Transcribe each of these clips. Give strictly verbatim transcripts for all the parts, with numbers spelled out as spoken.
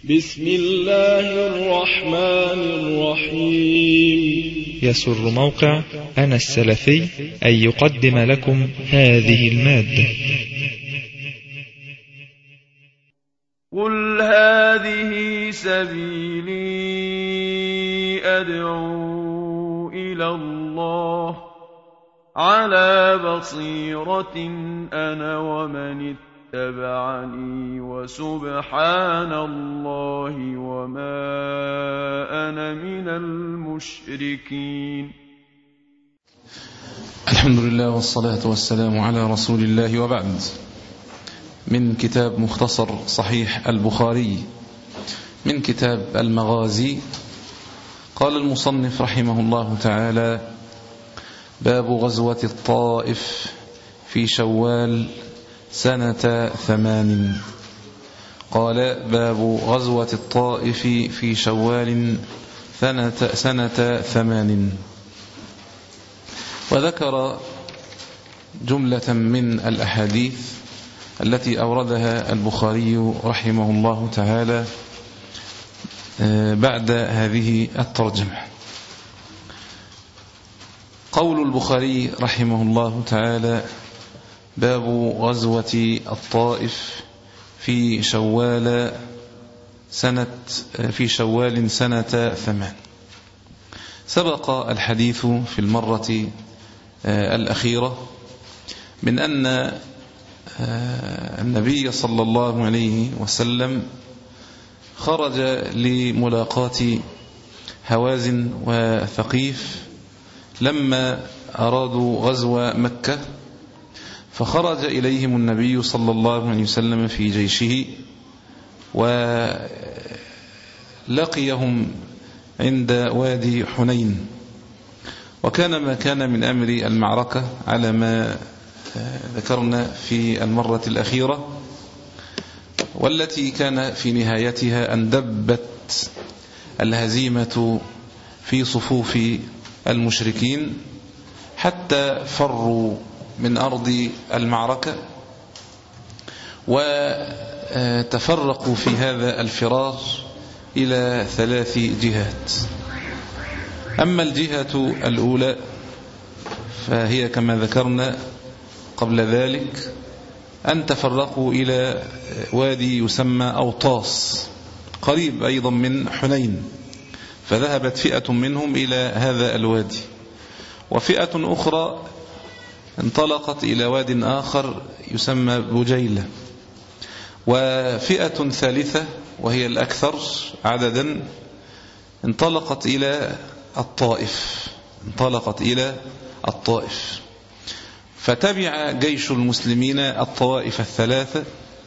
بسم الله الرحمن الرحيم. يسر موقع أنا السلفي أن يقدم لكم هذه المادة. قل هذه سبيلي أدعو إلى الله على بصيرة أنا ومن اتبعني وسبحان الله وما أنا من المشركين. الحمد لله والصلاة والسلام على رسول الله، وبعد. من كتاب مختصر صحيح البخاري من كتاب المغازي، قال المصنف رحمه الله تعالى: باب غزوة الطائف في شوال سنة ثمان. قال: باب غزوة الطائف في شوال سنة, سنة ثمان. وذكر جملة من الأحاديث التي أوردها البخاري رحمه الله تعالى بعد هذه الترجمة. قول البخاري رحمه الله تعالى: باب غزوة الطائف في شوال سنة في شوال سنة ثمان. سبق الحديث في المرة الأخيرة من أن النبي صلى الله عليه وسلم خرج لملاقاة هوازن وثقيف لما أرادوا غزو مكة، فخرج إليهم النبي صلى الله عليه وسلم في جيشه ولقيهم عند وادي حنين. وكان ما كان من أمر المعركة على ما ذكرنا في المرة الأخيرة، والتي كان في نهايتها أن دبت الهزيمة في صفوف المشركين حتى فروا من أرض المعركة وتفرقوا في هذا الفرار إلى ثلاث جهات. أما الجهة الأولى فهي كما ذكرنا قبل ذلك أن تفرقوا إلى وادي يسمى أوطاس قريب أيضا من حنين، فذهبت فئة منهم إلى هذا الوادي، وفئة أخرى انطلقت إلى واد آخر يسمى بجيلة، وفئة ثالثة وهي الأكثر عددا انطلقت إلى الطائف انطلقت إلى الطائف فتبع جيش المسلمين الطوائف الثلاثة،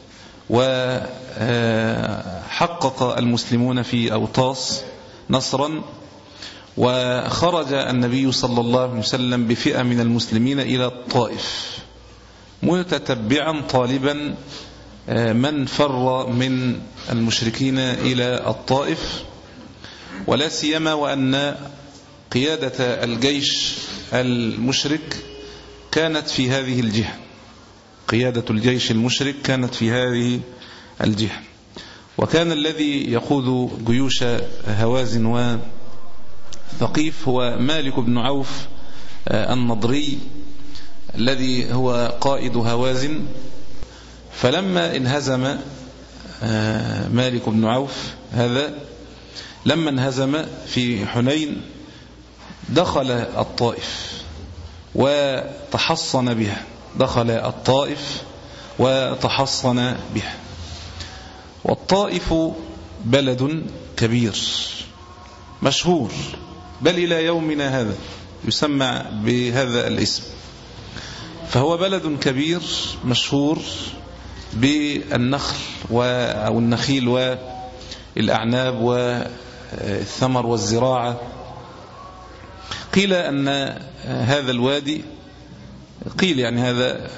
وحقق المسلمون في أوطاس نصرا. وخرج النبي صلى الله عليه وسلم بفئة من المسلمين إلى الطائف متتبعا طالبا من فر من المشركين إلى الطائف، ولا سيما وأن قيادة الجيش المشرك كانت في هذه الجهة قيادة الجيش المشرك كانت في هذه الجهة. وكان الذي يقود جيوش هوازن وثقيف هو مالك بن عوف النضري الذي هو قائد هوازن. فلما انهزم مالك بن عوف هذا لما انهزم في حنين دخل الطائف وتحصن بها دخل الطائف وتحصن بها. والطائف بلد كبير مشهور، بل إلى يومنا هذا يسمى بهذا الاسم، فهو بلد كبير مشهور بالنخل أو النخيل والأعناب والثمر والزراعة. قيل أن هذا الوادي قيل يعني هذا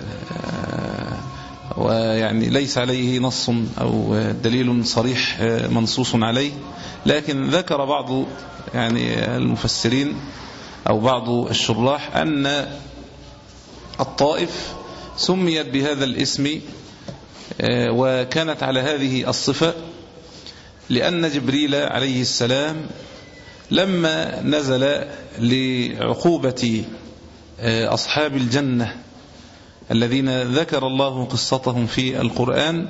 ويعني ليس عليه نص أو دليل صريح منصوص عليه، لكن ذكر بعض يعني المفسرين أو بعض الشراح أن الطائف سميت بهذا الاسم وكانت على هذه الصفة لأن جبريل عليه السلام لما نزل لعقوبة أصحاب الجنة الذين ذكر الله قصتهم في القرآن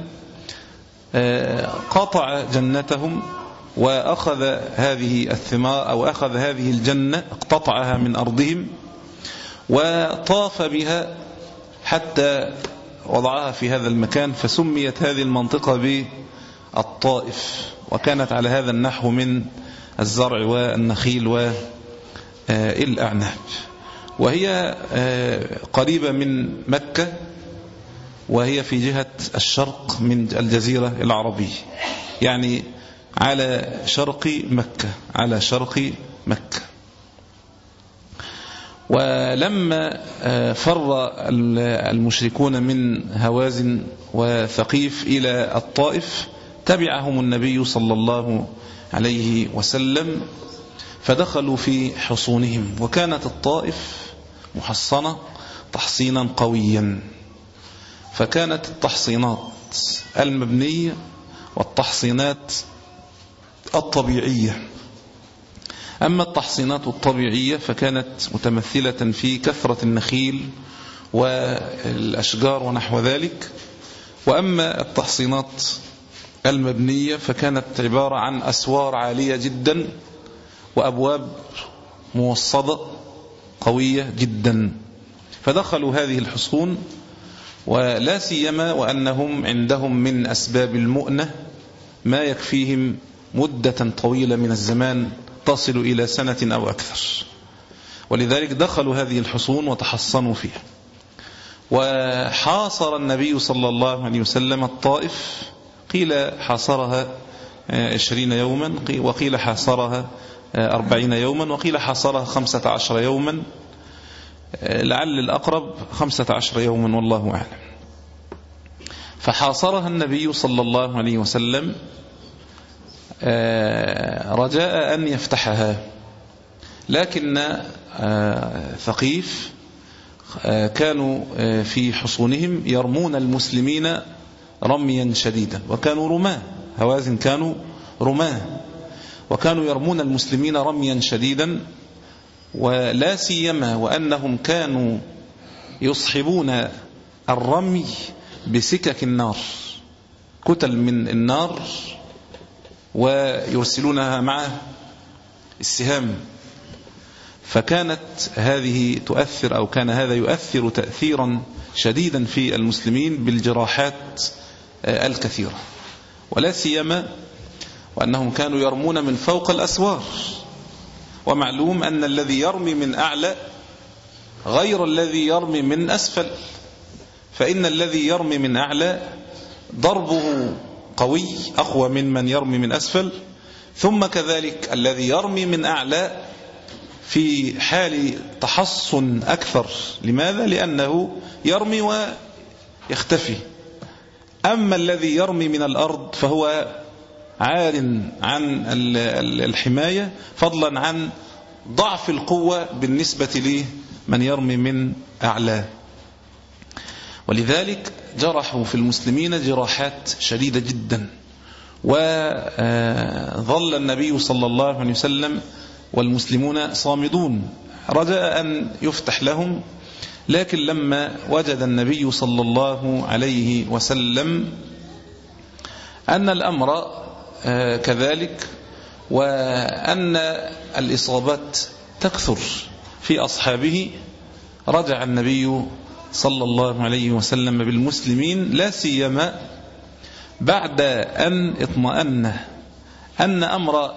قطع جنتهم وأخذ هذه الثمار أو أخذ هذه الجنة اقتطعها من أرضهم وطاف بها حتى وضعها في هذا المكان، فسميت هذه المنطقة بالطائف، وكانت على هذا النحو من الزرع والنخيل والأعناب، وهي قريبة من مكة، وهي في جهة الشرق من الجزيرة العربية، يعني على شرق مكة، على شرق مكة. ولما فر المشركون من هوازن وثقيف إلى الطائف تبعهم النبي صلى الله عليه وسلم، فدخلوا في حصونهم، وكانت الطائف محصنة تحصينا قويا، فكانت التحصينات المبنية والتحصينات الطبيعية. أما التحصينات الطبيعية فكانت متمثلة في كثرة النخيل والأشجار ونحو ذلك، وأما التحصينات المبنية فكانت عبارة عن أسوار عالية جدا وأبواب موصدة قوية جدا. فدخلوا هذه الحصون، ولا سيما وأنهم عندهم من أسباب المؤنة ما يكفيهم مدة طويلة من الزمان تصل إلى سنة أو أكثر، ولذلك دخلوا هذه الحصون وتحصنوا فيها. وحاصر النبي صلى الله عليه وسلم الطائف، قيل حاصرها عشرين يوما، وقيل حاصرها أربعين يوما، وقيل حاصرها خمسة عشر يوما، لعل الأقرب خمسة عشر يوما والله أعلم. فحاصرها النبي صلى الله عليه وسلم رجاء أن يفتحها، لكن ثقيف كانوا في حصونهم يرمون المسلمين رميا شديدا، وكانوا رماة، هوازن كانوا رماة، وكانوا يرمون المسلمين رميا شديدا، ولا سيما وأنهم كانوا يصحبون الرمي بسكك النار، كتل من النار، ويرسلونها مع السهام. فكانت هذه تؤثر أو كان هذا يؤثر تأثيرا شديدا في المسلمين بالجراحات الكثيرة، ولا سيما وأنهم كانوا يرمون من فوق الأسوار، ومعلوم أن الذي يرمي من أعلى غير الذي يرمي من أسفل، فإن الذي يرمي من أعلى ضربه قوي أقوى من من يرمي من أسفل، ثم كذلك الذي يرمي من أعلى في حال تحصن أكثر. لماذا؟ لأنه يرمي ويختفي. أما الذي يرمي من الأرض فهو عار عن الحماية، فضلا عن ضعف القوة بالنسبة لمن يرمي من أعلى. ولذلك جرحوا في المسلمين جراحات شديدة جدا، وظل النبي صلى الله عليه وسلم والمسلمون صامدون رجاء أن يفتح لهم. لكن لما وجد النبي صلى الله عليه وسلم أن الأمر كذلك، وأن الإصابات تكثر في أصحابه، رجع النبي صلى الله عليه وسلم بالمسلمين، لا سيما بعد أن اطمأن أن أمر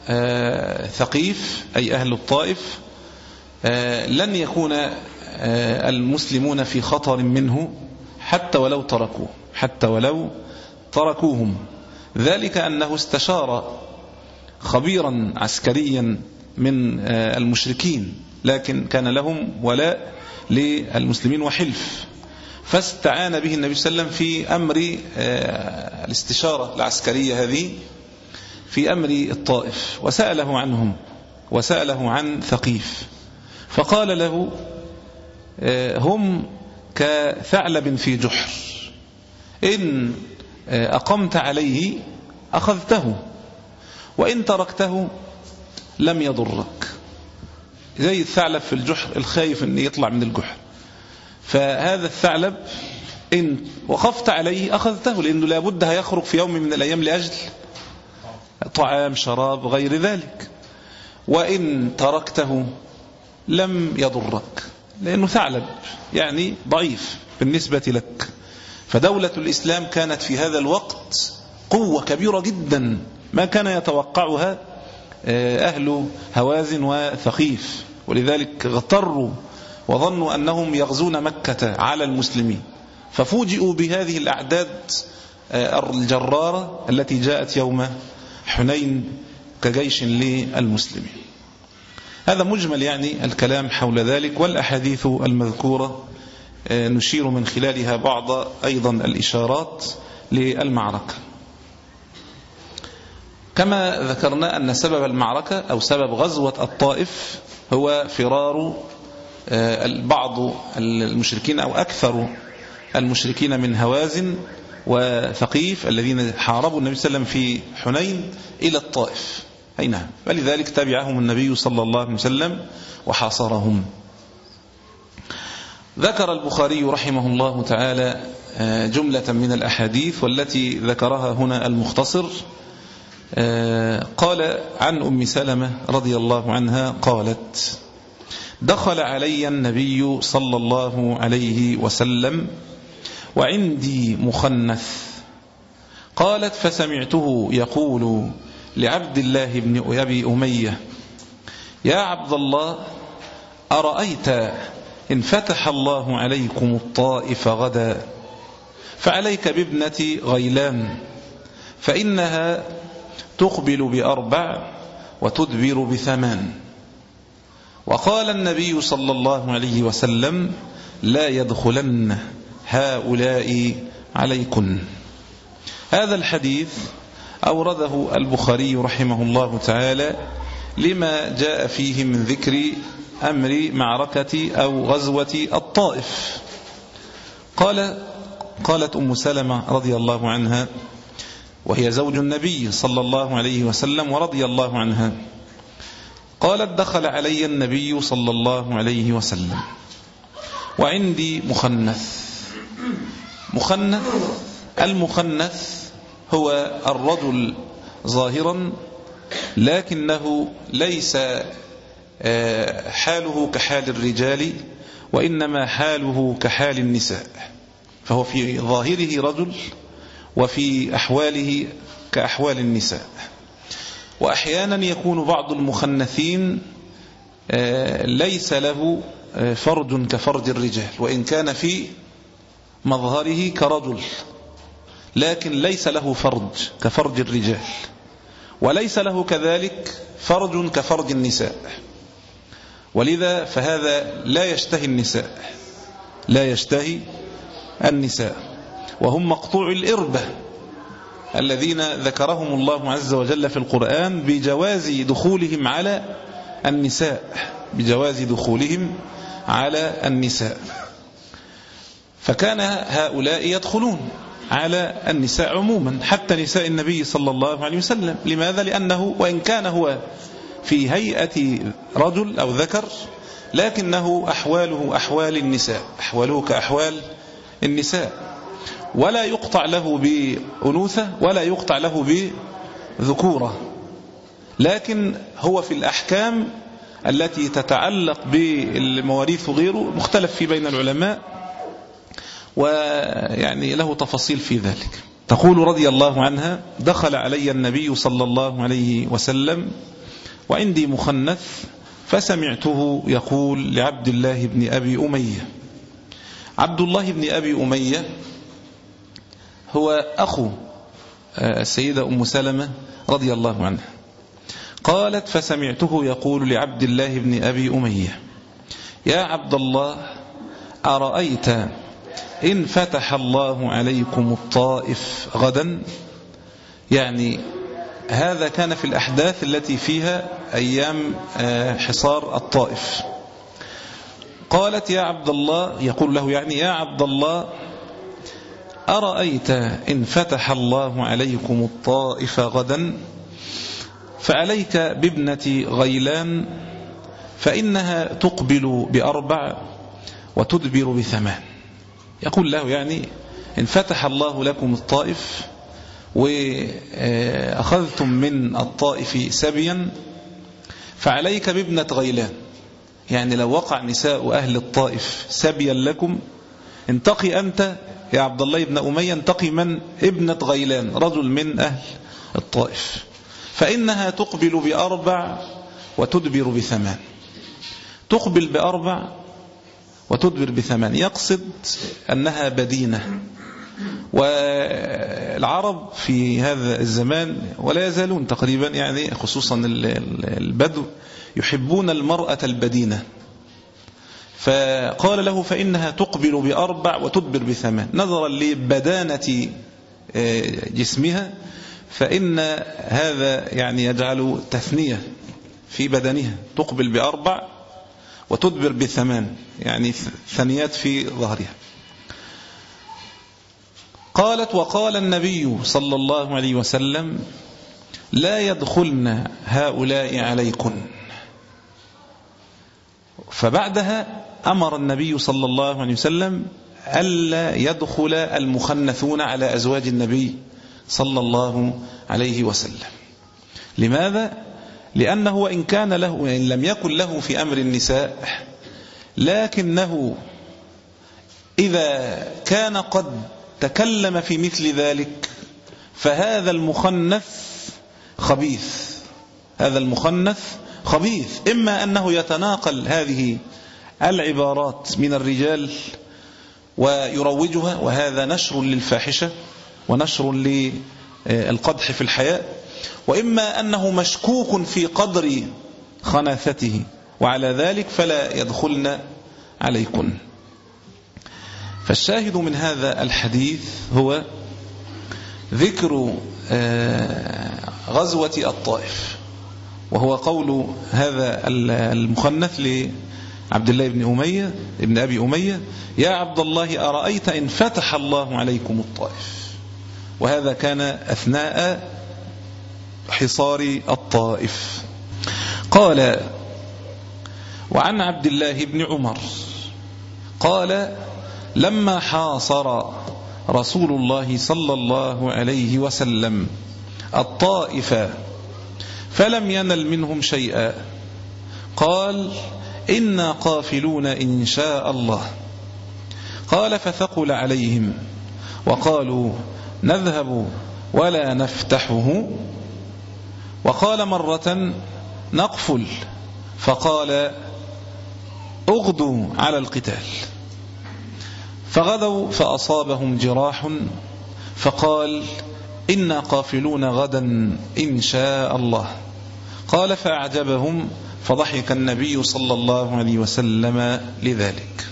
ثقيف أي أهل الطائف لن يكون المسلمون في خطر منه حتى ولو تركوه حتى ولو تركوهم. ذلك أنه استشار خبيرا عسكريا من المشركين، لكن كان لهم ولاء للمسلمين وحلف، فاستعان به النبي صلى الله عليه وسلم في أمر الاستشارة العسكرية هذه في أمر الطائف، وسأله عنهم وسأله عن ثقيف، فقال له هم كثعلب في جحر، إن أقمت عليه أخذته وإن تركته لم يضرك، زي الثعلب في الجحر الخايف أن يطلع من الجحر. فهذا الثعلب إن وقفت عليه أخذته، لأنه لابد هيخرج في يوم من الأيام لأجل طعام شراب غير ذلك. وإن تركته لم يضرك، لأنه ثعلب يعني ضعيف بالنسبة لك. فدولة الإسلام كانت في هذا الوقت قوة كبيرة جدا ما كان يتوقعها أهل هوازن وثقيف، ولذلك اغتروا وظنوا أنهم يغزون مكة على المسلمين، ففوجئوا بهذه الأعداد الجرارة التي جاءت يوم حنين كجيش للمسلمين. هذا مجمل يعني الكلام حول ذلك، والأحاديث المذكورة نشير من خلالها بعض أيضا الإشارات للمعركة. كما ذكرنا أن سبب المعركة أو سبب غزوة الطائف هو فرار بعض المشركين أو أكثر المشركين من هوازن وثقيف الذين حاربوا النبي صلى الله عليه وسلم في حنين إلى الطائف. أي نعم، ولذلك تبعهم النبي صلى الله عليه وسلم وحاصرهم. ذكر البخاري رحمه الله تعالى جملة من الأحاديث، والتي ذكرها هنا المختصر قال عن أم سلمة رضي الله عنها قالت: دخل علي النبي صلى الله عليه وسلم وعندي مخنث. قالت: فسمعته يقول لعبد الله بن أبي أمية: يا عبد الله، أرأيت إن فتح الله عليكم الطائف غدا فعليك بابنة غيلان، فإنها تقبل بأربع وتدبر بثمان. وقال النبي صلى الله عليه وسلم: لا يدخلن هؤلاء عليكن. هذا الحديث أورده البخاري رحمه الله تعالى لما جاء فيه من ذكر أمر معركة أو غزوة الطائف. قال قالت أم سلمة رضي الله عنها، وهي زوج النبي صلى الله عليه وسلم ورضي الله عنها، قالت: دخل علي النبي صلى الله عليه وسلم وعندي مخنث. مخنث، المخنث هو الرجل ظاهرا لكنه ليس حاله كحال الرجال، وإنما حاله كحال النساء، فهو في ظاهره رجل وفي أحواله كأحوال النساء. وأحيانا يكون بعض المخنثين ليس له فرج كفرج الرجال، وإن كان في مظهره كرجل، لكن ليس له فرج كفرج الرجال، وليس له كذلك فرج كفرج النساء. ولذا فهذا لا يشتهي النساء، لا يشتهي النساء، وهم مقطوع الإربة الذين ذكرهم الله عز وجل في القرآن بجواز دخولهم على النساء، بجواز دخولهم على النساء. فكان هؤلاء يدخلون على النساء عموما، حتى نساء النبي صلى الله عليه وسلم. لماذا؟ لأنه وإن كان هو في هيئة رجل أو ذكر، لكنه أحواله أحوال النساء، أحواله كأحوال النساء، ولا يقطع له بأنوثة ولا يقطع له بذكورة، لكن هو في الأحكام التي تتعلق بالمواريث وغيره مختلف في بين العلماء، ويعني له تفاصيل في ذلك. تقول رضي الله عنها: دخل علي النبي صلى الله عليه وسلم وعندي مخنث، فسمعته يقول لعبد الله بن أبي أمية. عبد الله بن أبي أمية هو أخو السيدة أم سلمة رضي الله عنها. قالت: فسمعته يقول لعبد الله بن أبي أمية: يا عبد الله، أرأيت إن فتح الله عليكم الطائف غدا؟ يعني هذا كان في الأحداث التي فيها أيام حصار الطائف. قالت: يا عبد الله، يقول له يعني: يا عبد الله، أرأيت إن فتح الله عليكم الطائف غدا؟ فعليك بابنة غيلان فإنها تقبل بأربع وتدبر بثمان. يقول له يعني إن فتح الله لكم الطائف وأخذتم من الطائف سبيا فعليك بابنة غيلان، يعني لو وقع نساء أهل الطائف سبيا لكم انتقي أنت يا عبد الله بن أمية، انتقي من؟ ابنة غيلان، رجل من أهل الطائف، فإنها تقبل بأربع وتدبر بثمان. تقبل بأربع وتدبر بثمان، يقصد أنها بدينة. والعرب في هذا الزمان ولا يزالون تقريبا يعني خصوصا البدو يحبون المرأة البدينة، فقال له فإنها تقبل بأربع وتدبر بثمان، نظرا لبدانة جسمها، فإن هذا يعني يجعل تثنية في بدنها، تقبل بأربع وتدبر بثمان، يعني ثنيات في ظهرها. قالت وقال النبي صلى الله عليه وسلم لا يدخلن هؤلاء عليكن. فبعدها أمر النبي صلى الله عليه وسلم ألا يدخل المخنثون على أزواج النبي صلى الله عليه وسلم. لماذا؟ لأنه وإن كان له وإن لم يكن له في أمر النساء، لكنه إذا كان قد تكلم في مثل ذلك فهذا المخنث خبيث، هذا المخنث خبيث، إما أنه يتناقل هذه العبارات من الرجال ويروجها، وهذا نشر للفاحشة ونشر للقدح في الحياء، وإما أنه مشكوك في قدر خناثته، وعلى ذلك فلا يدخلن عليكن. فالشاهد من هذا الحديث هو ذكر غزوة الطائف، وهو قول هذا المخنث لعبد الله بن أمية ابن أبي أمية يا عبد الله أرأيت إن فتح الله عليكم الطائف، وهذا كان أثناء حصار الطائف. قال وعن عبد الله بن عمر قال لما حاصر رسول الله صلى الله عليه وسلم الطائف فلم ينل منهم شيئا قال إنا قافلون إن شاء الله. قال فثقل عليهم وقالوا نذهب ولا نفتحه. وقال مرة نقفل، فقال اغدوا على القتال. فغدوا فأصابهم جراح، فقال إنا قافلون غدا إن شاء الله. قال فأعجبهم، فضحك النبي صلى الله عليه وسلم لذلك.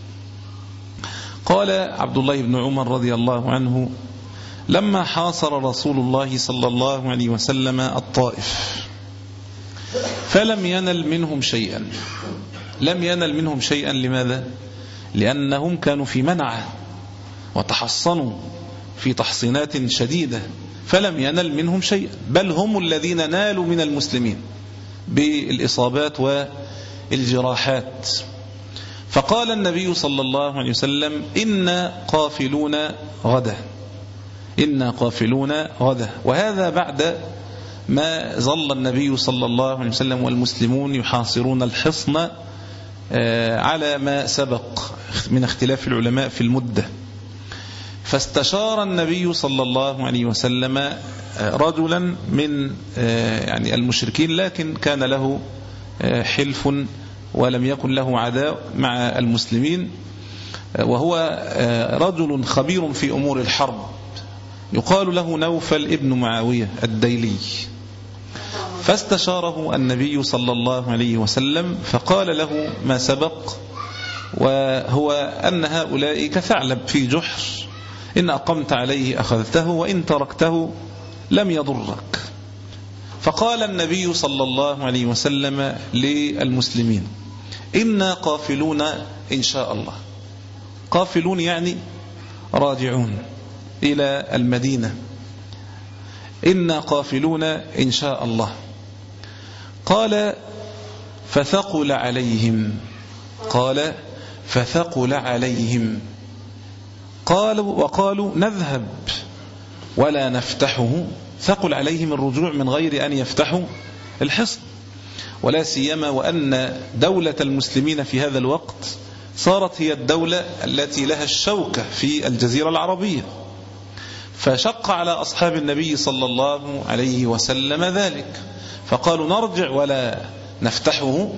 قال عبد الله بن عمر رضي الله عنه لما حاصر رسول الله صلى الله عليه وسلم الطائف فلم ينل منهم شيئا. لم ينل منهم شيئا لماذا؟ لأنهم كانوا في منعة وتحصنوا في تحصينات شديدة، فلم ينل منهم شيئا، بل هم الذين نالوا من المسلمين بالإصابات والجراحات. فقال النبي صلى الله عليه وسلم إنا قافلون غدا، إنا قافلون غدا. وهذا بعد ما ظل النبي صلى الله عليه وسلم والمسلمون يحاصرون الحصن على ما سبق من اختلاف العلماء في المدة. فاستشار النبي صلى الله عليه وسلم رجلا من يعني المشركين، لكن كان له حلف ولم يكن له عداء مع المسلمين، وهو رجل خبير في أمور الحرب يقال له نوفل ابن معاوية الديلي. فاستشاره النبي صلى الله عليه وسلم فقال له ما سبق، وهو أن هؤلاء كثعلب في جحر، إن أقمت عليه أخذته وإن تركته لم يضرك. فقال النبي صلى الله عليه وسلم للمسلمين إنا قافلون إن شاء الله. قافلون يعني راجعون إلى المدينة. إنا قافلون إن شاء الله. قال فثقل عليهم قال فثقل عليهم قالوا وقالوا نذهب ولا نفتحه. ثقل عليهم الرجوع من غير أن يفتحوا الحصن، ولا سيما وأن دولة المسلمين في هذا الوقت صارت هي الدولة التي لها الشوكة في الجزيرة العربية، فشق على أصحاب النبي صلى الله عليه وسلم ذلك، فقالوا نرجع ولا نفتحه.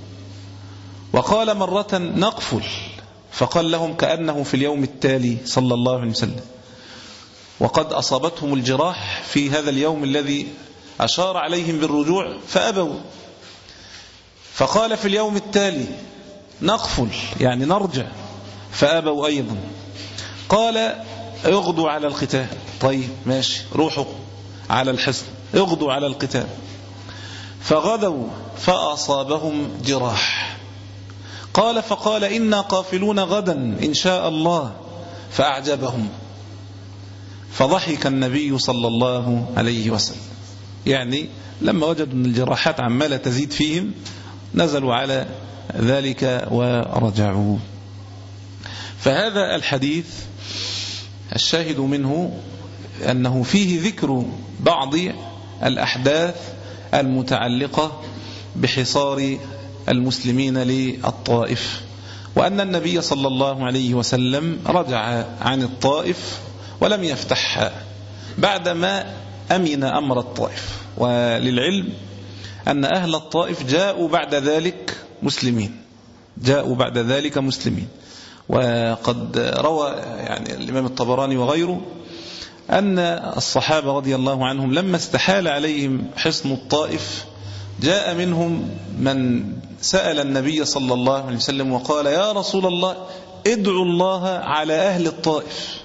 وقال مرة نقفل، فقال لهم كأنه في اليوم التالي صلى الله عليه وسلم، وقد أصابتهم الجراح في هذا اليوم الذي أشار عليهم بالرجوع فأبوا. فقال في اليوم التالي نقفل يعني نرجع، فأبوا أيضا. قال اغدوا على القتال. طيب ماشي، روحوا على الحصن، اغدوا على القتال. فغدوا فأصابهم جراح. قال فقال إنا قافلون غدا إن شاء الله، فأعجبهم، فضحك النبي صلى الله عليه وسلم. يعني لما وجدوا أن الجراحات عمالة تزيد فيهم نزلوا على ذلك ورجعوا. فهذا الحديث الشاهد منه أنه فيه ذكر بعض الأحداث المتعلقة بحصار المسلمين للطائف، وأن النبي صلى الله عليه وسلم رجع عن الطائف ولم يفتحها بعدما أمن أمر الطائف. وللعلم أن أهل الطائف جاءوا بعد ذلك مسلمين جاءوا بعد ذلك مسلمين وقد روى يعني الإمام الطبراني وغيره أن الصحابة رضي الله عنهم لما استحال عليهم حصن الطائف جاء منهم من سأل النبي صلى الله عليه وسلم وقال يا رسول الله ادعوا الله على أهل الطائف،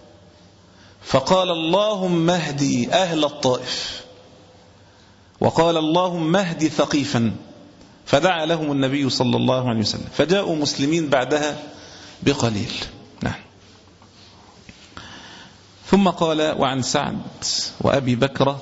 فقال اللهم اهدي أهل الطائف، وقال اللهم اهدي ثقيفا، فدعا لهم النبي صلى الله عليه وسلم فجاءوا مسلمين بعدها بقليل. نعم. ثم قال وعن سعد وأبي بكر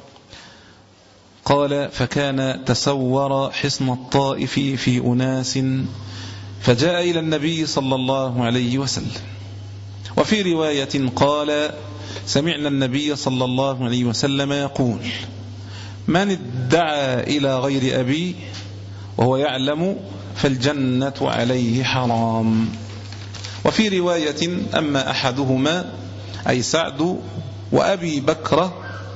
قال فكان تسور حصن الطائف في أناس فجاء إلى النبي صلى الله عليه وسلم. وفي رواية قال سمعنا النبي صلى الله عليه وسلم يقول من ادعى إلى غير أبي وهو يعلم فالجنة عليه حرام. وفي رواية أما أحدهما أي سعد وأبي بكر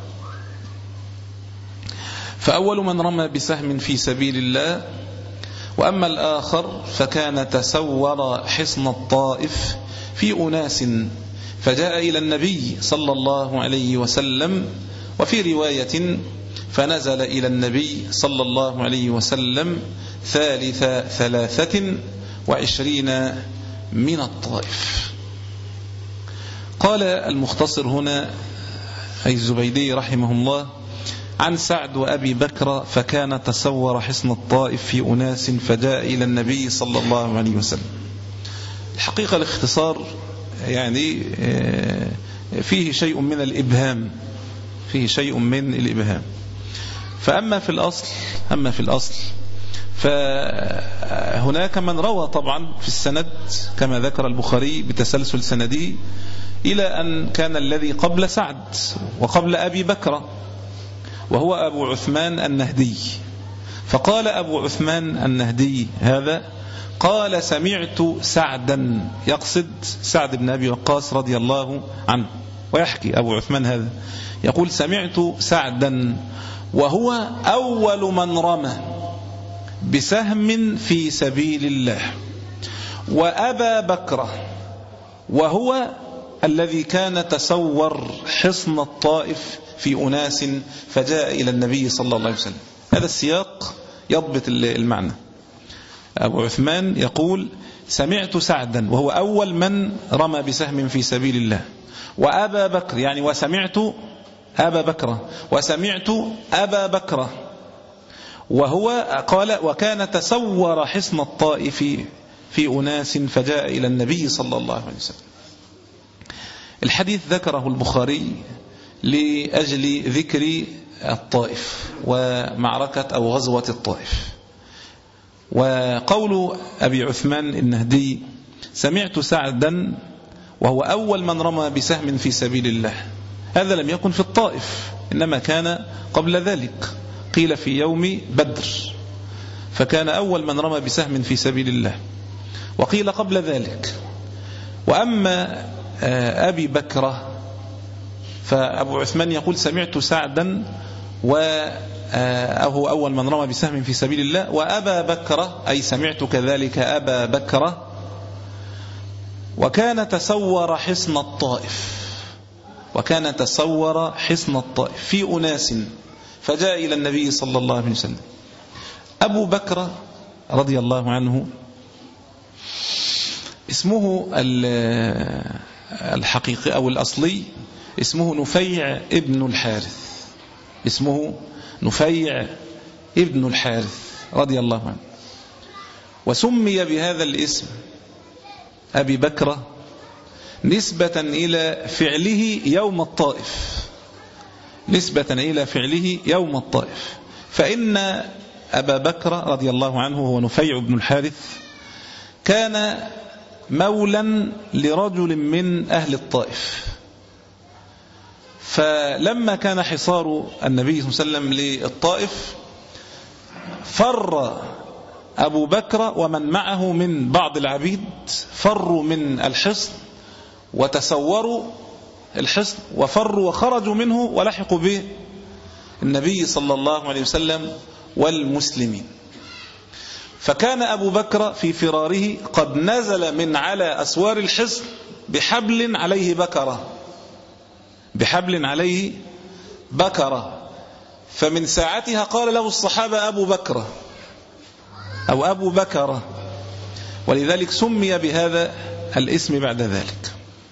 فأول من رمى بسهم في سبيل الله، وأما الآخر فكان تسور حصن الطائف في أناس فجاء إلى النبي صلى الله عليه وسلم. وفي رواية فنزل إلى النبي صلى الله عليه وسلم ثالث ثلاثة وعشرين من الطائف. قال المختصر هنا أي الزبيدي رحمه الله عن سعد وأبي بكر فكان تسور حصن الطائف في أناس فجاء إلى النبي صلى الله عليه وسلم. الحقيقة الاختصار يعني فيه شيء من الإبهام فيه شيء من الإبهام فأما في الأصل أما في الأصل فهناك من روى طبعا في السند كما ذكر البخاري بتسلسل سنده إلى أن كان الذي قبل سعد وقبل أبي بكر وهو أبو عثمان النهدي. فقال أبو عثمان النهدي هذا قال سمعت سعدا، يقصد سعد بن أبي وقاص رضي الله عنه، ويحكي أبو عثمان هذا يقول سمعت سعدا وهو أول من رمى بسهم في سبيل الله، وأبا بكر وهو الذي كان تسور حصن الطائف في أناس فجاء إلى النبي صلى الله عليه وسلم. هذا السياق يضبط المعنى. أبو عثمان يقول سمعت سعدا وهو أول من رمى بسهم في سبيل الله، وأبا بكر يعني وسمعت أبا بكر وسمعت أبا بكر وهو قال وكان تسور حصن الطائف في أناس فجاء إلى النبي صلى الله عليه وسلم. الحديث ذكره البخاري لأجل ذكر الطائف ومعركة أو غزوة الطائف. وقول أبي عثمان النهدي سمعت سعدا وهو أول من رمى بسهم في سبيل الله، هذا لم يكن في الطائف، إنما كان قبل ذلك، قيل في يوم بدر، فكان أول من رمى بسهم في سبيل الله، وقيل قبل ذلك. وأما أبي بكر فأبو عثمان يقول سمعت سعدا وهو أول من رمى بسهم في سبيل الله، وأبا بكر أي سمعت كذلك أبا بكر وكان تسور حصن الطائف، وكان تسور حصن الطائف في أناس فجاء إلى النبي صلى الله عليه وسلم. أبو بكر رضي الله عنه اسمه الحقيقي أو الأصلي اسمه نفيع ابن الحارث، اسمه نفيع ابن الحارث رضي الله عنه، وسمي بهذا الاسم أبي بكر نسبة إلى فعله يوم الطائف، نسبة إلى فعله يوم الطائف. فإن أبا بكر رضي الله عنه هو نفيع بن الحارث كان مولا لرجل من أهل الطائف، فلما كان حصار النبي صلى الله عليه وسلم للطائف فر أبو بكر ومن معه من بعض العبيد، فروا من الحصن وتسوروا الحصن وفروا وخرجوا منه ولحقوا به النبي صلى الله عليه وسلم والمسلمين. فكان أبو بكر في فراره قد نزل من على أسوار الحصن بحبل عليه بكرة، بحبل عليه بكرة، فمن ساعتها قال له الصحابة أبو بكر أو أبو بكر، ولذلك سمي بهذا الاسم بعد ذلك.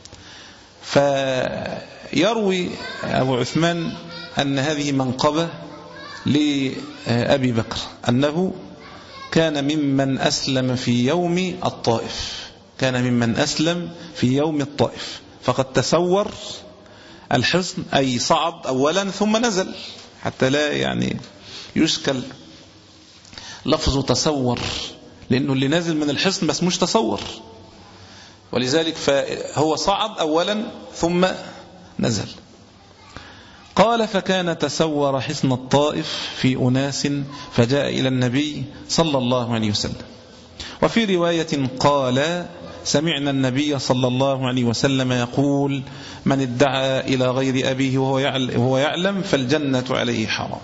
فيروي أبو عثمان أن هذه منقبة لأبي بكر أنه كان ممن أسلم في يوم الطائف، كان ممن أسلم في يوم الطائف، فقد تسور الحصن أي صعد أولا ثم نزل، حتى لا يعني يشكل لفظ تسور، لأنه اللي نازل من الحصن بس مش تصور، ولذلك فهو صعد أولا ثم نزل. قال فكان تسور حصن الطائف في أناس فجاء إلى النبي صلى الله عليه وسلم. وفي رواية قال سمعنا النبي صلى الله عليه وسلم يقول من ادعى إلى غير أبيه وهو يعلم فالجنة عليه حرام.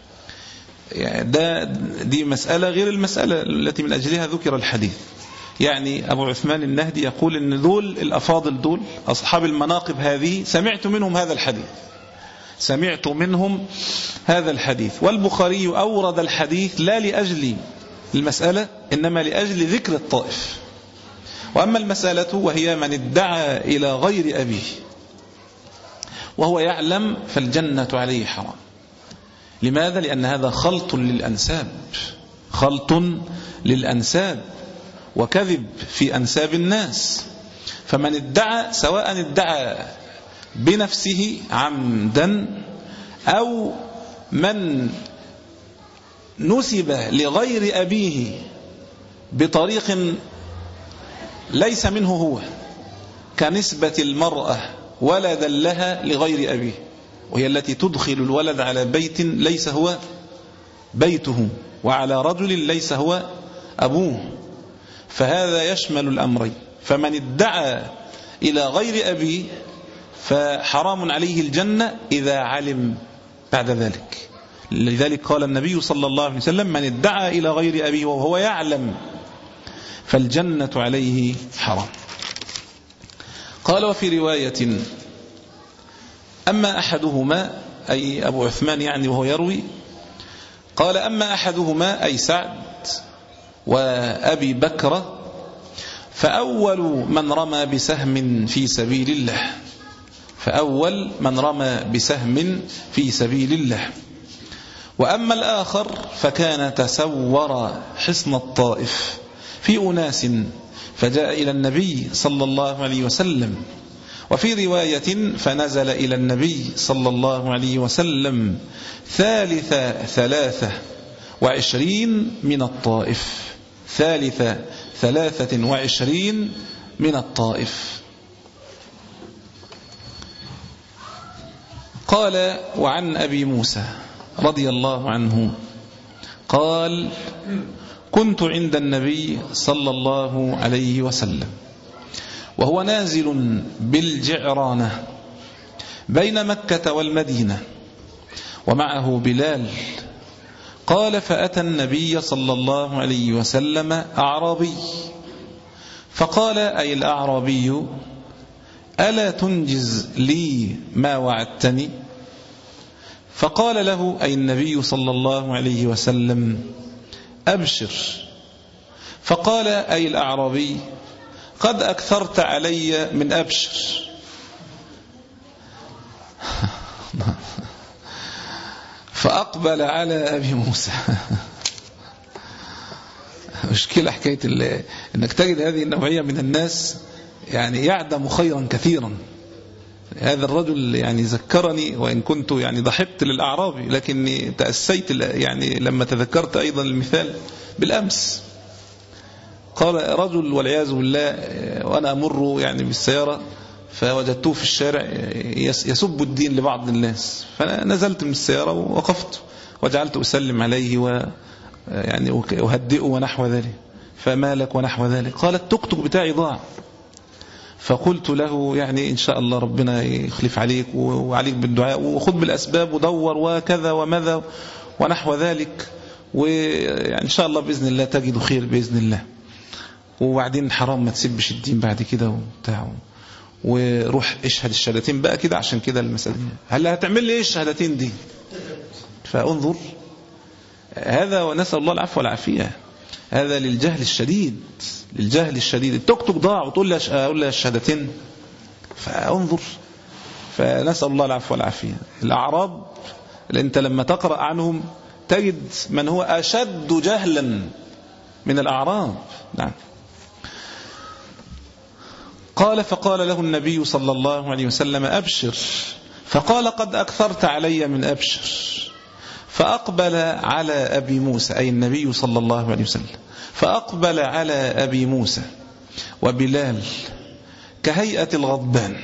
ده دي مسألة غير المسألة التي من أجلها ذكر الحديث. يعني أبو عثمان النهدي يقول إن دول الأفاضل، دول أصحاب المناقب هذه سمعت منهم هذا الحديث، سمعت منهم هذا الحديث. والبخاري أورد الحديث لا لأجل المسألة إنما لأجل ذكر الطائف. وأما المسألة وهي من ادعى إلى غير أبيه وهو يعلم فالجنة عليه حرام. لماذا؟ لأن هذا خلط للأنساب، خلط للأنساب وكذب في أنساب الناس. فمن ادعى سواء ادعى بنفسه عمدا أو من نسب لغير أبيه بطريق ليس منه هو، كنسبة المرأة ولدا لها لغير أبيه، وهي التي تدخل الولد على بيت ليس هو بيته وعلى رجل ليس هو أبوه، فهذا يشمل الأمرين. فمن ادعى إلى غير أبيه فحرام عليه الجنة إذا علم بعد ذلك. لذلك قال النبي صلى الله عليه وسلم من ادعى إلى غير أبيه وهو يعلم فالجنة عليه حرام. قال وفي رواية أما أحدهما أي أبو عثمان يعني وهو يروي، قال أما أحدهما أي سعد وأبي بكر فأول من رمى بسهم في سبيل الله، فأول من رمى بسهم في سبيل الله. وأما الآخر فكان تسور حصن الطائف في أناس فجاء إلى النبي صلى الله عليه وسلم وفي رواية فنزل إلى النبي صلى الله عليه وسلم ثالث ثلاثة وعشرين من الطائف ثالث ثلاثة وعشرين من الطائف. قال وعن أبي موسى رضي الله عنه قال كنت عند النبي صلى الله عليه وسلم وهو نازل بالجعرانة بين مكة والمدينة ومعه بلال. قال فأتى النبي صلى الله عليه وسلم أعرابي فقال أي الأعرابي ألا تنجز لي ما وعدتني؟ فقال له أي النبي صلى الله عليه وسلم أبشر. فقال أي الأعرابي قد أكثرت علي من أبشر. فأقبل على أبي موسى. مشكلة حكاية أنك تجد هذه النوعية من الناس يعني يعدم خيرا كثيرا. هذا الرجل يعني ذكرني وإن كنت يعني ضحكت للأعرابي لكني تأسيت يعني لما تذكرت أيضا المثال بالأمس. قال رجل والعياذ بالله وأنا أمر يعني بالسيارة فوجدته في الشارع يسب الدين لبعض الناس فنزلت من السيارة ووقفت وجعلت أسلم عليه ويعني أهدئه ونحو ذلك. فما لك ونحو ذلك؟ قال التوك توك بتاعي ضاع. فقلت له يعني إن شاء الله ربنا يخلف عليك وعليك بالدعاء وخذ بالأسباب ودور وكذا وماذا ونحو ذلك ويعني إن شاء الله بإذن الله تجد خير بإذن الله. وبعدين حرام ما تسبش الدين بعد كده وبتاع وروح اشهد الشهادتين بقى كده عشان كده المسألة هل هتعمل لي ايه الشهادتين دي؟ فانظر هذا ونسأل الله العفو والعافية. هذا للجهل الشديد للجهل الشديد. التوك توك ضاع وتقول لي اقول لي الشهادتين. فانظر فنسأل الله العفو والعافية. الأعراب اللي انت لما تقرأ عنهم تجد من هو أشد جهلا من الأعراب. نعم. قال فقال له النبي صلى الله عليه وسلم أبشر. فقال قد أكثرت علي من أبشر. فأقبل على أبي موسى أي النبي صلى الله عليه وسلم فأقبل على أبي موسى وبلال كهيئة الغضبان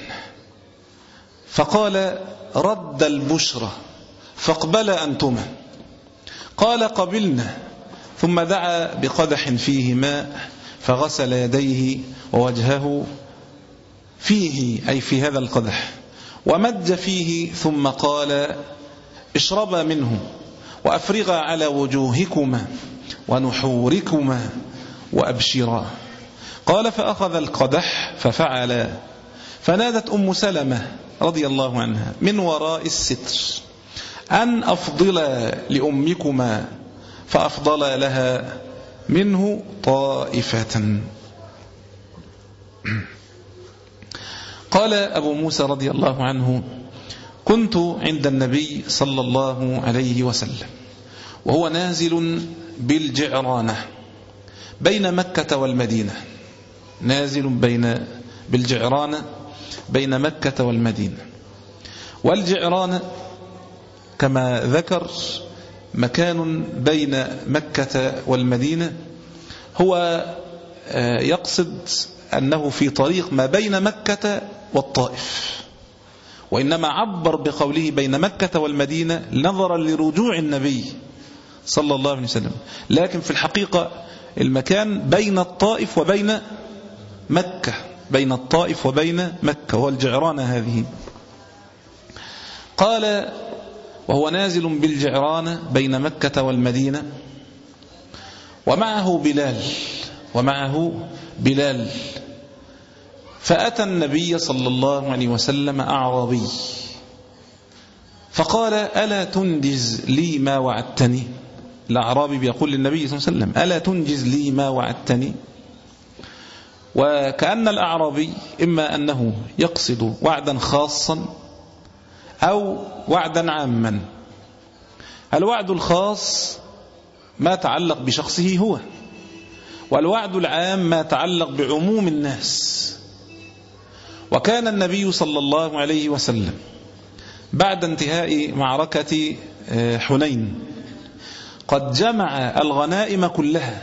فقال رد البشرى فاقبل أنتما. قال قبلنا. ثم دعا بقدح فيه ماء فغسل يديه ووجهه فيه أي في هذا القدح ومج فيه ثم قال اشربا منه وأفرغا على وجوهكما ونحوركما وأبشرا. قال فأخذ القدح ففعل. فنادت أم سلمة رضي الله عنها من وراء الستر أن أفضل لأمكما فأفضل لها منه طائفة. قال أبو موسى رضي الله عنه كنت عند النبي صلى الله عليه وسلم وهو نازل بالجعرانة بين مكة والمدينة نازل بين بالجعرانة بين مكة والمدينة. والجعرانة كما ذكر مكان بين مكة والمدينة هو يقصد أنه في طريق ما بين مكة والطائف وإنما عبر بقوله بين مكة والمدينة نظرا لرجوع النبي صلى الله عليه وسلم لكن في الحقيقة المكان بين الطائف وبين مكة بين الطائف وبين مكة هو الجعرانة هذه. قال وهو نازل بالجعرانة بين مكة والمدينة ومعه بلال ومعه بلال فأتى النبي صلى الله عليه وسلم أعرابي فقال ألا تنجز لي ما وعدتني؟ الأعرابي بيقول للنبي صلى الله عليه وسلم ألا تنجز لي ما وعدتني؟ وكأن الأعرابي إما أنه يقصد وعدا خاصا أو وعدا عاما. الوعد الخاص ما تعلق بشخصه هو والوعد العام ما تعلق بعموم الناس. وكان النبي صلى الله عليه وسلم بعد انتهاء معركة حنين قد جمع الغنائم كلها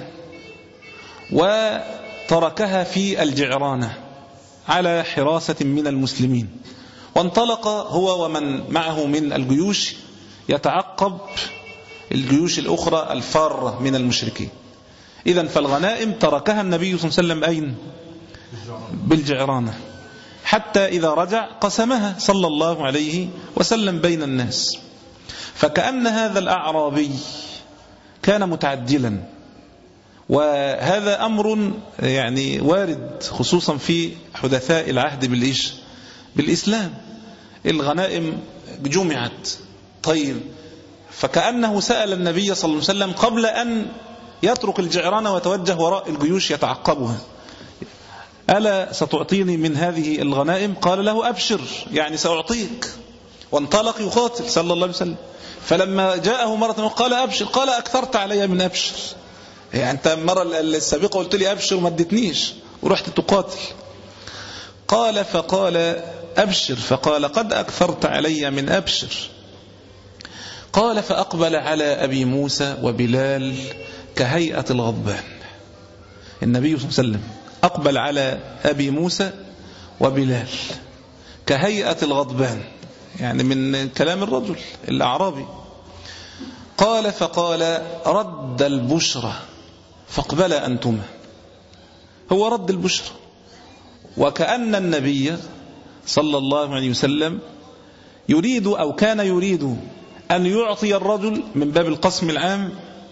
وتركها في الجعرانة على حراسة من المسلمين، وانطلق هو ومن معه من الجيوش يتعقب الجيوش الأخرى الفارة من المشركين. إذن فالغنائم تركها النبي صلى الله عليه وسلم أين؟ بالجعرانة، حتى إذا رجع قسمها صلى الله عليه وسلم بين الناس. فكأن هذا الأعرابي كان متعجلا، وهذا أمر يعني وارد خصوصا في حدثاء العهد بالإيش؟ بالإسلام. الغنائم جمعت، طيب، فكأنه سأل النبي صلى الله عليه وسلم قبل أن يترك الجعرانة وتوجه وراء الجيوش يتعقبها: ألا ستعطيني من هذه الغنائم؟ قال له: أبشر، يعني سأعطيك. وانطلق يقاتل صلى الله عليه وسلم. فلما جاءه مرة قال: أبشر، قال: أكثرت علي من أبشر، يعني أنت المرة السابقة قلت لي أبشر وما ادتنيش ورحت تقاتل. قال فقال: أبشر، فقال: قد أكثرت علي من أبشر. قال فأقبل على أبي موسى وبلال كهيئة الغضبان. النبي صلى الله عليه وسلم أقبل على أبي موسى وبلال كهيئة الغضبان، يعني من كلام الرجل الأعرابي. قال فقال: رد البشرى فاقبل أنتما. هو رد البشرى، وكأن النبي صلى الله عليه وسلم يريد أو كان يريد أن يعطي الرجل من باب القسم العام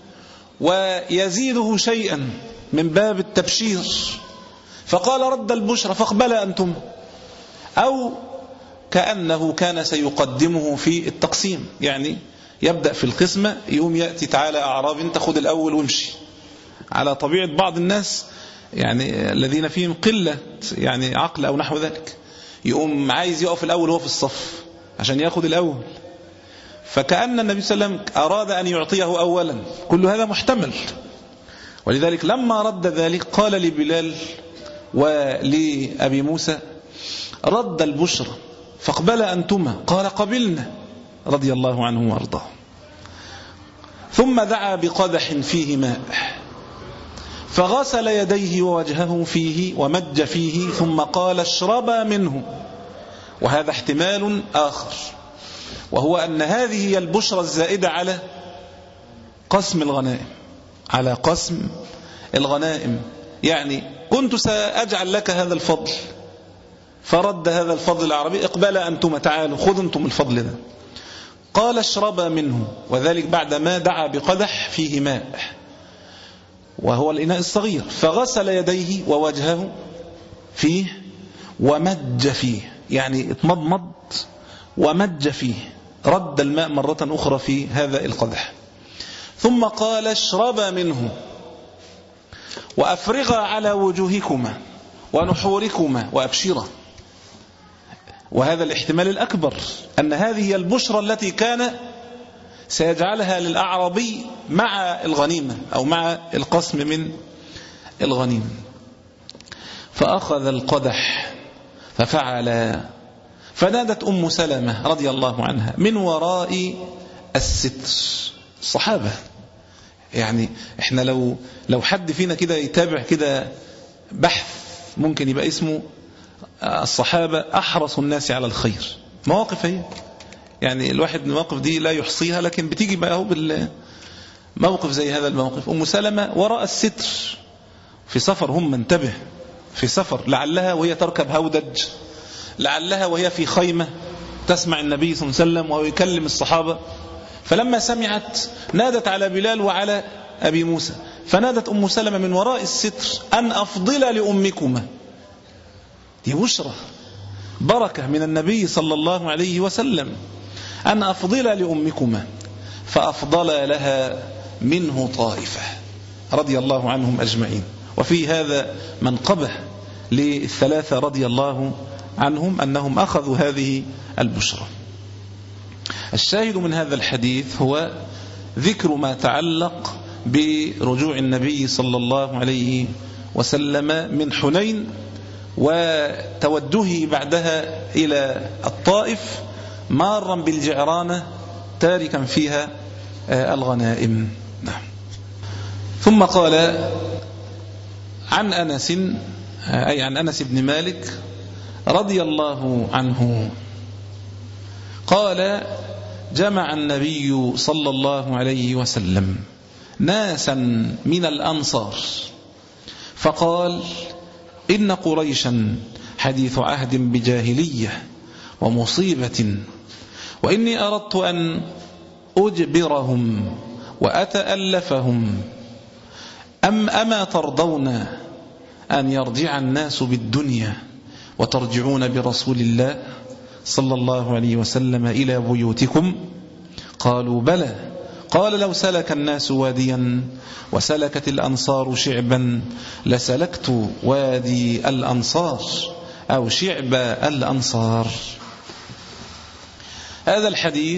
ويزيده شيئا من باب التبشير، فقال: رد البشرى فاقبل أنتم. أو كأنه كان سيقدمه في التقسيم، يعني يبدأ في القسمة، يوم يأتي: تعالى أعراب انت خد الأول وامشي، على طبيعة بعض الناس يعني الذين فيهم قلة يعني عقل أو نحو ذلك، يقوم عايز يقف الأول هو في الصف عشان ياخد الأول. فكأن النبي صلى الله عليه وسلم أراد أن يعطيه أولا. كل هذا محتمل. ولذلك لما رد ذلك قال لبلال ولأبي موسى: رد البشرى فاقبل أنتما. قال: قبلنا، رضي الله عنه وارضاه. ثم دعا بقدح فيه ماء فغسل يديه ووجهه فيه ومج فيه، ثم قال: اشربا منه. وهذا احتمال آخر، وهو أن هذه هي البشرى الزائدة على قسم الغنائم، على قسم الغنائم. يعني كنت سأجعل لك هذا الفضل، فرد هذا الفضل العربي: اقبل أنتم، تعالوا خذوا أنتم الفضل ده. قال: اشربا منه، وذلك بعدما دعا بقدح فيه ماء وهو الإناء الصغير، فغسل يديه ووجهه فيه ومج فيه، يعني اتمضمض ومج فيه، رد الماء مرة أخرى في هذا القدح. ثم قال: اشربا منه وأفرغا على وجوهكما ونحوركما وأبشرا. وهذا الاحتمال الأكبر، أن هذه هي البشرى التي كان سيجعلها للأعرابي مع الغنيمة أو مع القسم من الغنيمة. فأخذ القدح ففعل، فنادت أم سلمة رضي الله عنها من وراء الستر. الصحابة يعني احنا لو لو حد فينا كده يتابع كده بحث ممكن يبقى اسمه الصحابة أحرص الناس على الخير. مواقف هي يعني الواحد من المواقف دي لا يحصيها، لكن بتيجي بقى هو بالموقف زي هذا الموقف. أم سلمة وراء الستر في سفر، هم منتبه في سفر، لعلها وهي تركب هودج، لعلها وهي في خيمة تسمع النبي صلى الله عليه وسلم وهو يكلم الصحابة. فلما سمعت نادت على بلال وعلى أبي موسى، فنادت أم سلمة من وراء الستر: أن أفضل لأمكما. دي بشرى بركة من النبي صلى الله عليه وسلم، أن أفضل لأمكما. فأفضل لها منه طائفة رضي الله عنهم أجمعين. وفي هذا منقبة للثلاثة رضي الله عنهم أنهم أخذوا هذه البشرى. الشاهد من هذا الحديث هو ذكر ما تعلق برجوع النبي صلى الله عليه وسلم من حنين، وتوجهه بعدها إلى الطائف مارا بالجعرانة تاركا فيها الغنائم. نعم. ثم قال عن أنس، أي عن أنس بن مالك رضي الله عنه قال جمع النبي صلى الله عليه وسلم ناسا من الأنصار فقال إن قريشا حديث عهد بجاهلية ومصيبة، وإني أردت أن أجبرهم وأتألفهم، أم أما ترضون أن يرجع الناس بالدنيا وترجعون برسول الله صلى الله عليه وسلم إلى بيوتكم؟ قالوا بلى. قال لو سلك الناس واديا وسلكت الأنصار شعبا لسلكت وادي الأنصار أو شعب الأنصار. هذا الحديث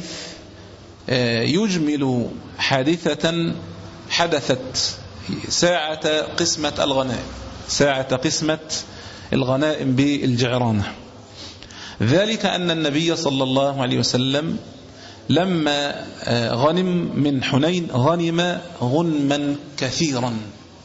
يجمل حادثة حدثت ساعة قسمة الغنائم، ساعة قسمة الغنائم بالجعرانة. ذلك أن النبي صلى الله عليه وسلم لما غنم من حنين غنم غنما كثيرا،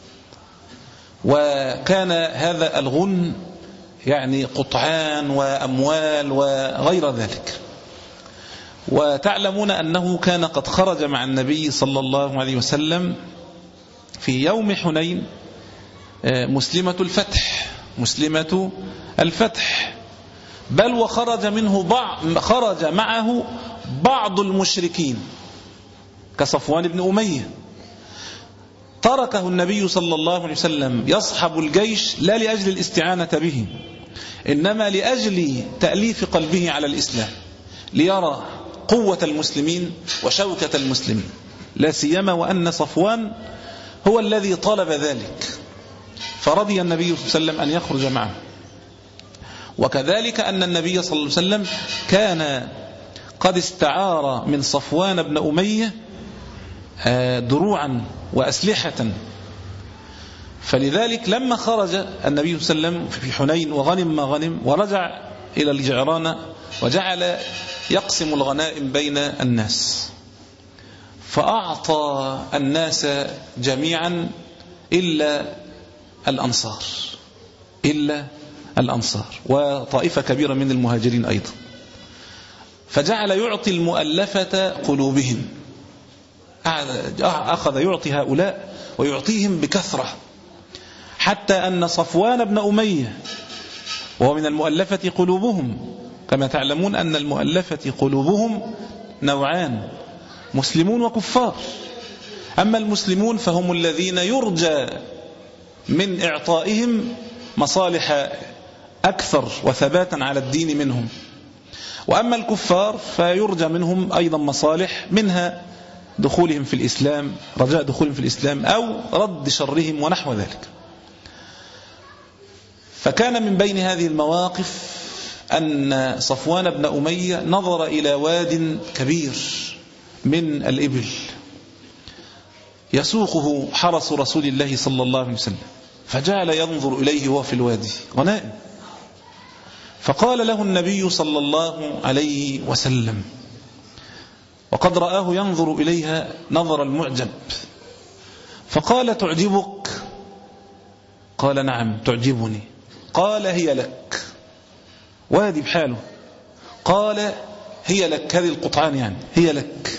وكان هذا الغن يعني قطعان وأموال وغير ذلك. وتعلمون أنه كان قد خرج مع النبي صلى الله عليه وسلم في يوم حنين مسلمة الفتح، مسلمة الفتح، بل وخرج منه بعض، خرج معه بعض المشركين كصفوان بن أمية. تركه النبي صلى الله عليه وسلم يصحب الجيش لا لأجل الاستعانة به، إنما لأجل تأليف قلبه على الإسلام، ليرى قوة المسلمين وشوكة المسلمين، لا سيما وأن صفوان هو الذي طلب ذلك، فرضي النبي صلى الله عليه وسلم أن يخرج معه. وكذلك أن النبي صلى الله عليه وسلم كان قد استعار من صفوان بن أمية دروعا وأسلحة، فلذلك لما خرج النبي صلى الله عليه وسلم في حنين وغنم ما غنم ورجع إلى الجعرانة وجعل يقسم الغنائم بين الناس، فأعطى الناس جميعا إلا الأنصار، إلا الأنصار وطائفة كبيرة من المهاجرين أيضا، فجعل يعطي المؤلفة قلوبهم، أخذ يعطي هؤلاء ويعطيهم بكثرة، حتى أن صفوان بن أمية وهو من المؤلفة قلوبهم، كما تعلمون أن المؤلفة قلوبهم نوعان، مسلمون وكفار. أما المسلمون فهم الذين يرجى من إعطائهم مصالح أكثر وثباتا على الدين منهم، وأما الكفار فيرجى منهم أيضا مصالح، منها دخولهم في الإسلام، رجاء دخولهم في الإسلام أو رد شرهم ونحو ذلك. فكان من بين هذه المواقف أن صفوان بن أمية نظر إلى واد كبير من الإبل يسوقه حرس رسول الله صلى الله عليه وسلم، فجعل ينظر إليه وهو في الوادي غنائم، فقال له النبي صلى الله عليه وسلم وقد رآه ينظر إليها نظر المعجب، فقال تعجبك؟ قال نعم تعجبني. قال هي لك، وادي بحاله، قال هي لك، هذه القطعان يعني هي لك.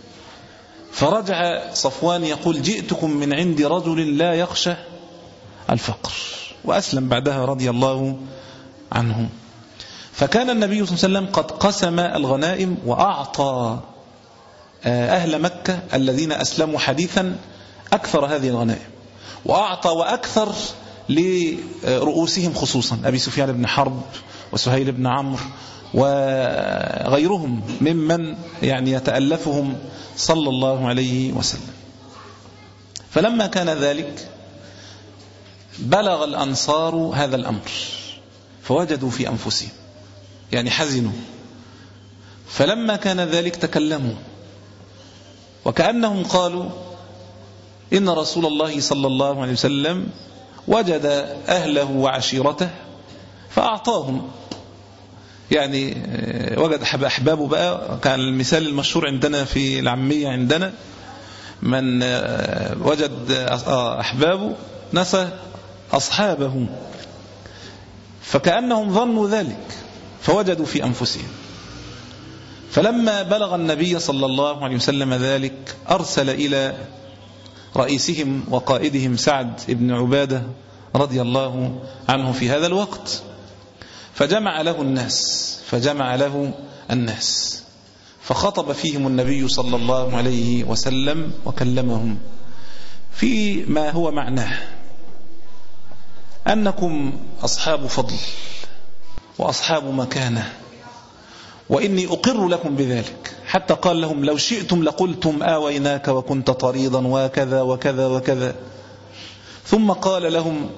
فرجع صفوان يقول جئتكم من عند رجل لا يخشى الفقر، وأسلم بعدها رضي الله عنه. فكان النبي صلى الله عليه وسلم قد قسم الغنائم وأعطى أهل مكة الذين أسلموا حديثا أكثر هذه الغنائم، وأعطى وأكثر لرؤوسهم خصوصا أبي سفيان بن حرب وسهيل بن عمرو وغيرهم ممن يعني يتألفهم صلى الله عليه وسلم. فلما كان ذلك بلغ الأنصار هذا الأمر فوجدوا في أنفسهم يعني حزنوا، فلما كان ذلك تكلموا وكأنهم قالوا إن رسول الله صلى الله عليه وسلم وجد أهله وعشيرته فأعطاهم. يعني وجد أحبابه بقى. كان المثال المشهور عندنا في العامية عندنا، من وجد أحبابه نسى أصحابه، فكأنهم ظنوا ذلك فوجدوا في أنفسهم. فلما بلغ النبي صلى الله عليه وسلم ذلك أرسل إلى رئيسهم وقائدهم سعد بن عبادة رضي الله عنه في هذا الوقت، فجمع له الناس فجمع له الناس فخطب فيهم النبي صلى الله عليه وسلم وكلمهم في ما هو معناه أنكم أصحاب فضل وأصحاب مكانة، وإني أقر لكم بذلك. حتى قال لهم لو شئتم لقلتم آويناك وكنت طريضا وكذا وكذا وكذا. ثم قال لهم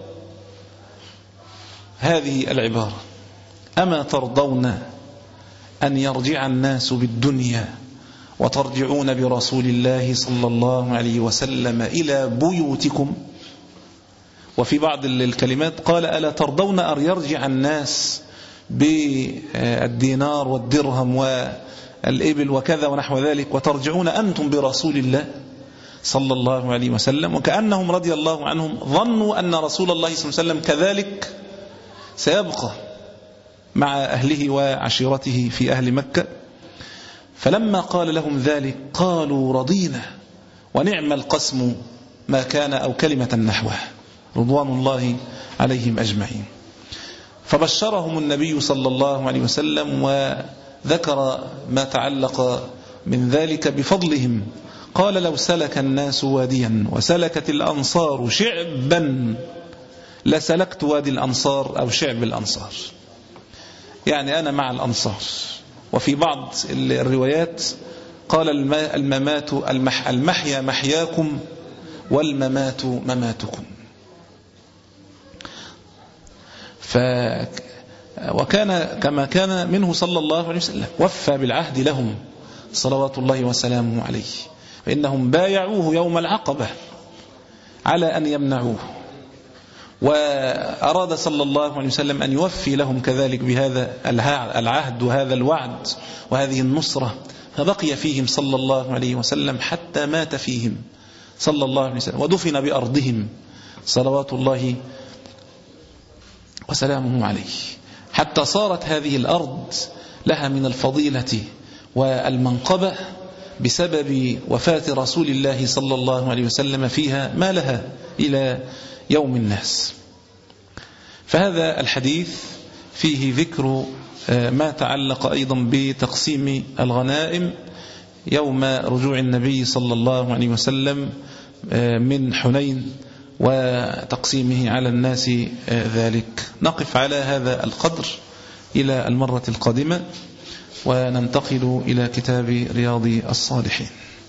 هذه العبارة: أما ترضون أن يرجع الناس بالدنيا وترجعون برسول الله صلى الله عليه وسلم إلى بيوتكم؟ وفي بعض الكلمات قال ألا ترضون أن يرجع الناس بالدينار والدرهم والإبل وكذا ونحو ذلك وترجعون أنتم برسول الله صلى الله عليه وسلم؟ وكأنهم رضي الله عنهم ظنوا أن رسول الله صلى الله عليه وسلم كذلك سيبقى مع أهله وعشيرته في أهل مكة. فلما قال لهم ذلك قالوا رضينا ونعم القسم ما كان، أو كلمة نحوه، رضوان الله عليهم أجمعين. فبشرهم النبي صلى الله عليه وسلم وذكر ما تعلق من ذلك بفضلهم. قال لو سلك الناس واديا وسلكت الأنصار شعبا لسلكت وادي الأنصار أو شعب الأنصار. يعني أنا مع الأنصار. وفي بعض الروايات قال الممات المح المحيا محياكم والممات مماتكم. ف وكان كما كان منه صلى الله عليه وسلم وفى بالعهد لهم صلوات الله وسلامه عليه، فإنهم بايعوه يوم العقبة على أن يمنعوه، وأراد صلى الله عليه وسلم أن يوفي لهم كذلك بهذا العهد وهذا الوعد وهذه النصرة، فبقي فيهم صلى الله عليه وسلم حتى مات فيهم صلى الله عليه وسلم ودفن بأرضهم صلوات الله وسلامه عليه، حتى صارت هذه الأرض لها من الفضيلة والمنقبة بسبب وفاة رسول الله صلى الله عليه وسلم فيها ما لها إلى يوم الناس. فهذا الحديث فيه ذكر ما تعلق أيضا بتقسيم الغنائم يوم رجوع النبي صلى الله عليه وسلم من حنين وتقسيمه على الناس ذلك. نقف على هذا القدر إلى المرة القادمة وننتقل إلى كتاب رياض الصالحين.